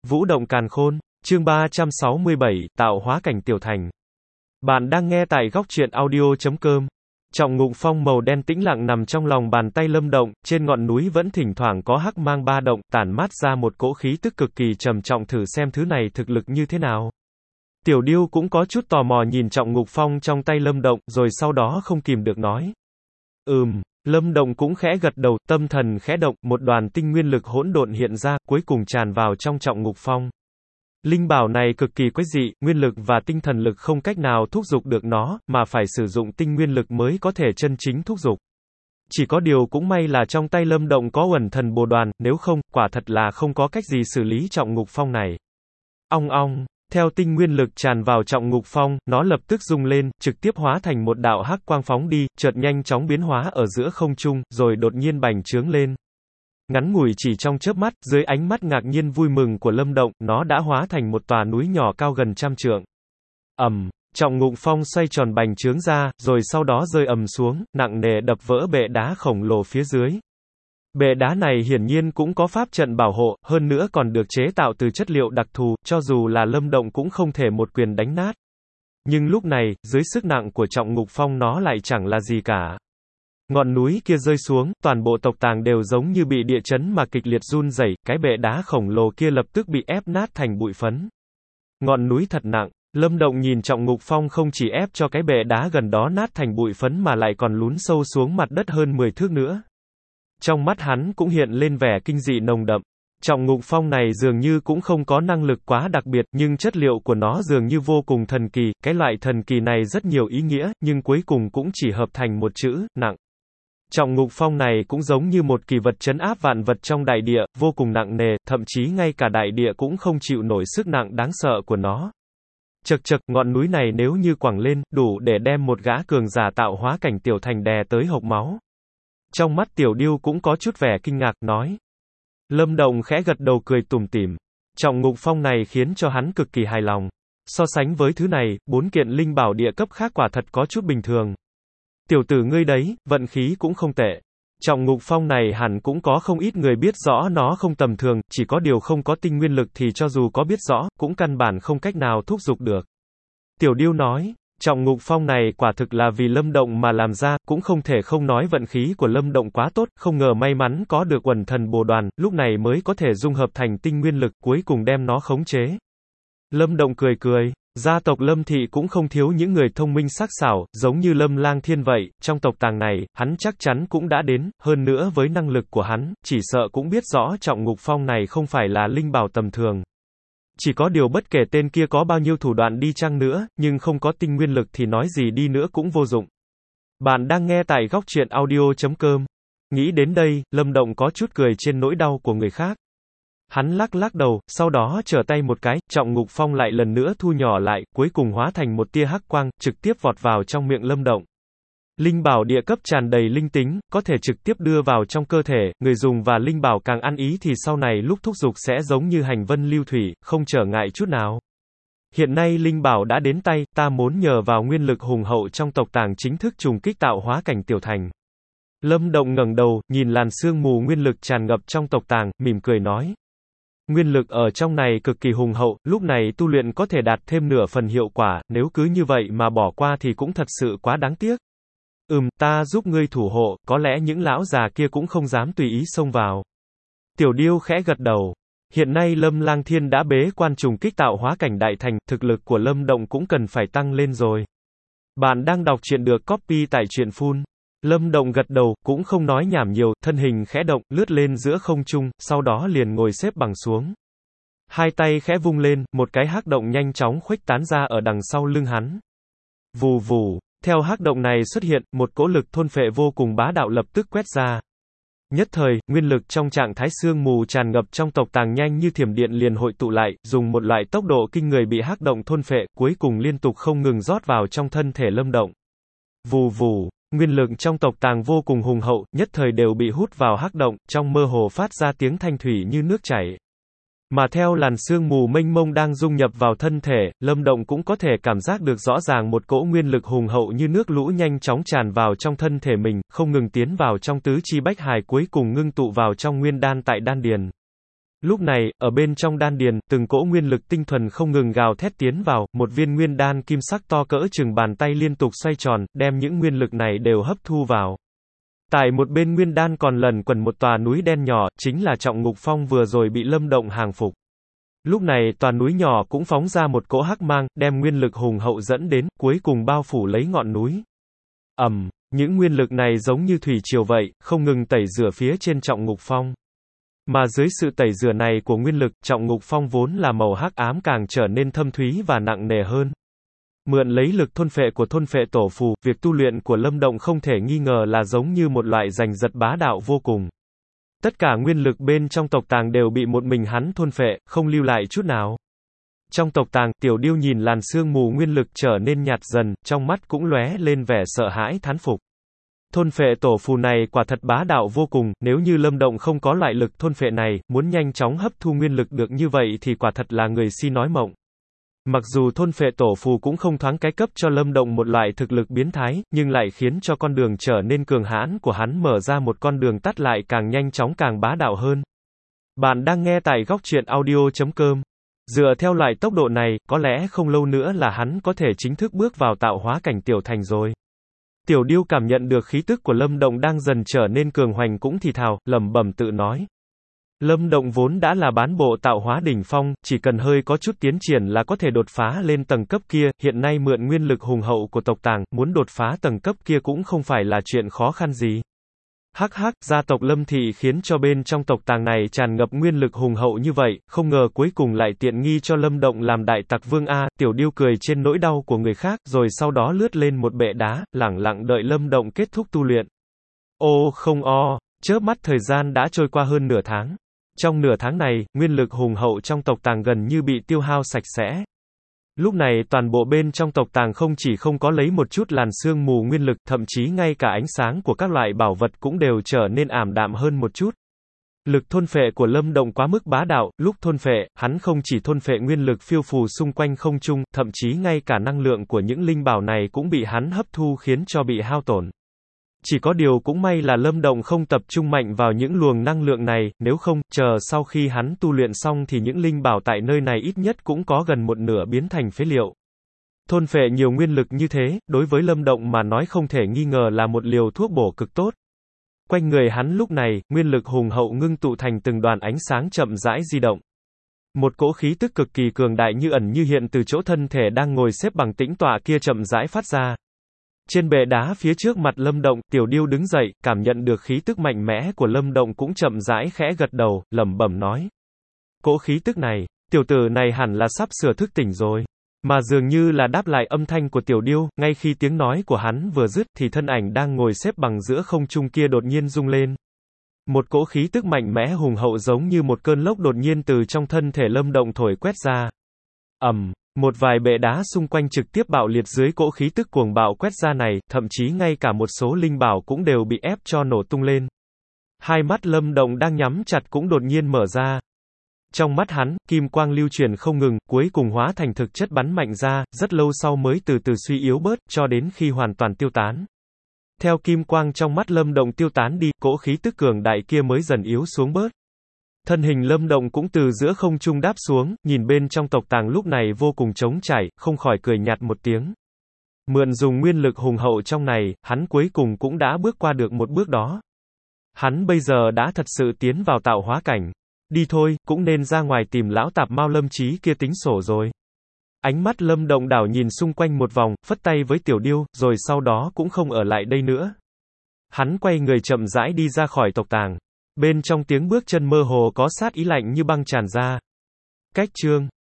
Vũ động càn khôn, chương 367, tạo hóa cảnh tiểu thành. Bạn đang nghe tại góc truyện audio.com. Trọng ngục phong màu đen tĩnh lặng nằm trong lòng bàn tay Lâm Động, trên ngọn núi vẫn thỉnh thoảng có hắc mang ba động, tản mát ra một cỗ khí tức cực kỳ trầm trọng, thử xem thứ này thực lực như thế nào. Tiểu Điêu cũng có chút tò mò nhìn trọng ngục phong trong tay Lâm Động, rồi sau đó không kìm được nói. Lâm Động cũng khẽ gật đầu, tâm thần khẽ động, một đoàn tinh nguyên lực hỗn độn hiện ra, cuối cùng tràn vào trong trọng ngục phong. Linh bảo này cực kỳ quái dị, nguyên lực và tinh thần lực không cách nào thúc giục được nó, mà phải sử dụng tinh nguyên lực mới có thể chân chính thúc giục. Chỉ có điều cũng may là trong tay Lâm Động có Uẩn Thần Bồ Đoàn, nếu không, quả thật là không có cách gì xử lý trọng ngục phong này. Ong ong. Theo tinh nguyên lực tràn vào trọng ngục phong, nó lập tức rung lên, trực tiếp hóa thành một đạo hắc quang phóng đi, chợt nhanh chóng biến hóa ở giữa không trung, rồi đột nhiên bành trướng lên. Ngắn ngủi chỉ trong chớp mắt, dưới ánh mắt ngạc nhiên vui mừng của Lâm Động, nó đã hóa thành một tòa núi nhỏ cao gần 100 trượng. Trọng ngục phong xoay tròn bành trướng ra, rồi sau đó rơi xuống, nặng nề đập vỡ bệ đá khổng lồ phía dưới. Bệ đá này hiển nhiên cũng có pháp trận bảo hộ, hơn nữa còn được chế tạo từ chất liệu đặc thù, cho dù là Lâm Động cũng không thể một quyền đánh nát. Nhưng lúc này, dưới sức nặng của trọng ngục phong nó lại chẳng là gì cả. Ngọn núi kia rơi xuống, toàn bộ tộc Tàng đều giống như bị địa chấn mà kịch liệt run rẩy, cái bệ đá khổng lồ kia lập tức bị ép nát thành bụi phấn. Ngọn núi thật nặng. Lâm Động nhìn trọng ngục phong không chỉ ép cho cái bệ đá gần đó nát thành bụi phấn mà lại còn lún sâu xuống mặt đất hơn 10 thước nữa. Trong mắt hắn cũng hiện lên vẻ kinh dị nồng đậm. Trọng ngục phong này dường như cũng không có năng lực quá đặc biệt, nhưng chất liệu của nó dường như vô cùng thần kỳ, cái loại thần kỳ này rất nhiều ý nghĩa, nhưng cuối cùng cũng chỉ hợp thành một chữ, nặng. Trọng ngục phong này cũng giống như một kỳ vật trấn áp vạn vật trong đại địa, vô cùng nặng nề, thậm chí ngay cả đại địa cũng không chịu nổi sức nặng đáng sợ của nó. Chậc chậc, ngọn núi này nếu như quẳng lên, đủ để đem một gã cường giả tạo hóa cảnh tiểu thành đè tới hộc máu. Trong mắt Tiểu Điêu cũng có chút vẻ kinh ngạc, nói. Lâm Động khẽ gật đầu cười tủm tỉm. Trọng ngục phong này khiến cho hắn cực kỳ hài lòng. So sánh với thứ này, 4 kiện linh bảo địa cấp khác quả thật có chút bình thường. Tiểu tử ngươi đấy, vận khí cũng không tệ. Trọng ngục phong này hẳn cũng có không ít người biết rõ nó không tầm thường, chỉ có điều không có tinh nguyên lực thì cho dù có biết rõ, cũng căn bản không cách nào thúc giục được. Tiểu Điêu nói. Trọng ngục phong này quả thực là vì Lâm Động mà làm ra, cũng không thể không nói vận khí của Lâm Động quá tốt, không ngờ may mắn có được Uẩn Thần Bồ Đoàn, lúc này mới có thể dung hợp thành tinh nguyên lực, cuối cùng đem nó khống chế. Lâm Động cười cười, gia tộc Lâm Thị cũng không thiếu những người thông minh sắc sảo, giống như Lâm Lang Thiên vậy, trong tộc Tàng này, hắn chắc chắn cũng đã đến, hơn nữa với năng lực của hắn, chỉ sợ cũng biết rõ trọng ngục phong này không phải là linh bảo tầm thường. Chỉ có điều bất kể tên kia có bao nhiêu thủ đoạn đi chăng nữa, nhưng không có tinh nguyên lực thì nói gì đi nữa cũng vô dụng. Bạn đang nghe tại góc truyện audio.com. Nghĩ đến đây, Lâm Động có chút cười trên nỗi đau của người khác. Hắn lắc lắc đầu, sau đó trở tay một cái, trọng ngục phong lại lần nữa thu nhỏ lại, cuối cùng hóa thành một tia hắc quang, trực tiếp vọt vào trong miệng Lâm Động. Linh bảo địa cấp tràn đầy linh tính, có thể trực tiếp đưa vào trong cơ thể, người dùng và linh bảo càng ăn ý thì sau này lúc thúc giục sẽ giống như hành vân lưu thủy, không trở ngại chút nào. Hiện nay linh bảo đã đến tay, ta muốn nhờ vào nguyên lực hùng hậu trong tộc Tàng chính thức trùng kích tạo hóa cảnh tiểu thành. Lâm Động ngẩng đầu, nhìn làn sương mù nguyên lực tràn ngập trong tộc Tàng, mỉm cười nói. Nguyên lực ở trong này cực kỳ hùng hậu, lúc này tu luyện có thể đạt thêm nửa phần hiệu quả, nếu cứ như vậy mà bỏ qua thì cũng thật sự quá đáng tiếc. Ta giúp ngươi thủ hộ, có lẽ những lão già kia cũng không dám tùy ý xông vào. Tiểu Điêu khẽ gật đầu. Hiện nay Lâm Lang Thiên đã bế quan trùng kích tạo hóa cảnh đại thành, thực lực của Lâm Động cũng cần phải tăng lên rồi. Bạn đang đọc truyện được copy tại truyện Full. Lâm Động gật đầu, cũng không nói nhảm nhiều, thân hình khẽ động, lướt lên giữa không trung, sau đó liền ngồi xếp bằng xuống. Hai tay khẽ vung lên, một cái hắc động nhanh chóng khuếch tán ra ở đằng sau lưng hắn. Vù vù. Theo hắc động này xuất hiện, một cỗ lực thôn phệ vô cùng bá đạo lập tức quét ra. Nhất thời, nguyên lực trong trạng thái sương mù tràn ngập trong tộc Tàng nhanh như thiểm điện liền hội tụ lại, dùng một loại tốc độ kinh người bị hắc động thôn phệ, cuối cùng liên tục không ngừng rót vào trong thân thể Lâm Động. Vù vù, nguyên lực trong tộc Tàng vô cùng hùng hậu, nhất thời đều bị hút vào hắc động, trong mơ hồ phát ra tiếng thanh thủy như nước chảy. Mà theo làn sương mù mênh mông đang dung nhập vào thân thể, Lâm Động cũng có thể cảm giác được rõ ràng một cỗ nguyên lực hùng hậu như nước lũ nhanh chóng tràn vào trong thân thể mình, không ngừng tiến vào trong tứ chi bách hài cuối cùng ngưng tụ vào trong nguyên đan tại đan điền. Lúc này, ở bên trong đan điền, từng cỗ nguyên lực tinh thuần không ngừng gào thét tiến vào, một viên nguyên đan kim sắc to cỡ chừng bàn tay liên tục xoay tròn, đem những nguyên lực này đều hấp thu vào. Tại một bên nguyên đan còn lẩn quẩn một tòa núi đen nhỏ, chính là Trọng Ngục Phong vừa rồi bị Lâm Động hàng phục. Lúc này, tòa núi nhỏ cũng phóng ra một cỗ hắc mang, đem nguyên lực hùng hậu dẫn đến, cuối cùng bao phủ lấy ngọn núi. Những nguyên lực này giống như thủy triều vậy, không ngừng tẩy rửa phía trên Trọng Ngục Phong. Mà dưới sự tẩy rửa này của nguyên lực, Trọng Ngục Phong vốn là màu hắc ám càng trở nên thâm thúy và nặng nề hơn. Mượn lấy lực thôn phệ của thôn phệ tổ phù, việc tu luyện của Lâm Động không thể nghi ngờ là giống như một loại giành giật bá đạo vô cùng. Tất cả nguyên lực bên trong tộc tàng đều bị một mình hắn thôn phệ, không lưu lại chút nào. Trong tộc tàng, Tiểu Điêu nhìn làn sương mù nguyên lực trở nên nhạt dần, trong mắt cũng lóe lên vẻ sợ hãi thán phục. Thôn phệ tổ phù này quả thật bá đạo vô cùng, nếu như Lâm Động không có loại lực thôn phệ này, muốn nhanh chóng hấp thu nguyên lực được như vậy thì quả thật là người si nói mộng. Mặc dù thôn phệ tổ phù cũng không thoáng cái cấp cho Lâm Động một loại thực lực biến thái, nhưng lại khiến cho con đường trở nên cường hãn của hắn mở ra một con đường tắt lại càng nhanh chóng càng bá đạo hơn. Bạn đang nghe tại góc truyện audio.com. Dựa theo loại tốc độ này, có lẽ không lâu nữa là hắn có thể chính thức bước vào tạo hóa cảnh tiểu thành rồi. Tiểu Điêu cảm nhận được khí tức của Lâm Động đang dần trở nên cường hoành cũng thì thào, lẩm bẩm tự nói. Lâm Động vốn đã là bán bộ tạo hóa đỉnh phong, chỉ cần hơi có chút tiến triển là có thể đột phá lên tầng cấp kia, hiện nay mượn nguyên lực hùng hậu của tộc tàng, muốn đột phá tầng cấp kia cũng không phải là chuyện khó khăn gì. Hắc hắc, gia tộc Lâm Thị khiến cho bên trong tộc tàng này tràn ngập nguyên lực hùng hậu như vậy, không ngờ cuối cùng lại tiện nghi cho Lâm Động làm đại tặc vương a. Tiểu Điêu cười trên nỗi đau của người khác, rồi sau đó lướt lên một bệ đá, lẳng lặng đợi Lâm Động kết thúc tu luyện. Ô không o, chớp mắt thời gian đã trôi qua hơn nửa tháng. Trong nửa tháng này, nguyên lực hùng hậu trong tộc tàng gần như bị tiêu hao sạch sẽ. Lúc này toàn bộ bên trong tộc tàng không chỉ không có lấy một chút làn sương mù nguyên lực, thậm chí ngay cả ánh sáng của các loại bảo vật cũng đều trở nên ảm đạm hơn một chút. Lực thôn phệ của Lâm Động quá mức bá đạo, lúc thôn phệ, hắn không chỉ thôn phệ nguyên lực phiêu phù xung quanh không trung, thậm chí ngay cả năng lượng của những linh bảo này cũng bị hắn hấp thu khiến cho bị hao tổn. Chỉ có điều cũng may là Lâm Động không tập trung mạnh vào những luồng năng lượng này, nếu không, chờ sau khi hắn tu luyện xong thì những linh bảo tại nơi này ít nhất cũng có gần một nửa biến thành phế liệu. Thôn phệ nhiều nguyên lực như thế, đối với Lâm Động mà nói không thể nghi ngờ là một liều thuốc bổ cực tốt. Quanh người hắn lúc này, nguyên lực hùng hậu ngưng tụ thành từng đoàn ánh sáng chậm rãi di động. Một cỗ khí tức cực kỳ cường đại như ẩn như hiện từ chỗ thân thể đang ngồi xếp bằng tĩnh tọa kia chậm rãi phát ra. Trên bệ đá phía trước mặt Lâm Động, Tiểu Điêu đứng dậy, cảm nhận được khí tức mạnh mẽ của Lâm Động cũng chậm rãi khẽ gật đầu, lẩm bẩm nói. Cỗ khí tức này, tiểu tử này hẳn là sắp sửa thức tỉnh rồi. Mà dường như là đáp lại âm thanh của Tiểu Điêu, ngay khi tiếng nói của hắn vừa dứt thì thân ảnh đang ngồi xếp bằng giữa không trung kia đột nhiên rung lên. Một cỗ khí tức mạnh mẽ hùng hậu giống như một cơn lốc đột nhiên từ trong thân thể Lâm Động thổi quét ra. Một vài bệ đá xung quanh trực tiếp bạo liệt dưới cỗ khí tức cuồng bạo quét ra này, thậm chí ngay cả một số linh bảo cũng đều bị ép cho nổ tung lên. Hai mắt Lâm Động đang nhắm chặt cũng đột nhiên mở ra. Trong mắt hắn, kim quang lưu truyền không ngừng, cuối cùng hóa thành thực chất bắn mạnh ra, rất lâu sau mới từ từ suy yếu bớt, cho đến khi hoàn toàn tiêu tán. Theo kim quang trong mắt Lâm Động tiêu tán đi, cỗ khí tức cường đại kia mới dần yếu xuống bớt. Thân hình Lâm Động cũng từ giữa không trung đáp xuống, nhìn bên trong tộc tàng lúc này vô cùng trống trải, không khỏi cười nhạt một tiếng. Mượn dùng nguyên lực hùng hậu trong này, hắn cuối cùng cũng đã bước qua được một bước đó. Hắn bây giờ đã thật sự tiến vào tạo hóa cảnh. Đi thôi, cũng nên ra ngoài tìm lão tạp Mao Lâm Chí kia tính sổ rồi. Ánh mắt Lâm Động đảo nhìn xung quanh một vòng, phất tay với Tiểu Điêu, rồi sau đó cũng không ở lại đây nữa. Hắn quay người chậm rãi đi ra khỏi tộc tàng. Bên trong tiếng bước chân mơ hồ có sát ý lạnh như băng tràn ra. Cách chương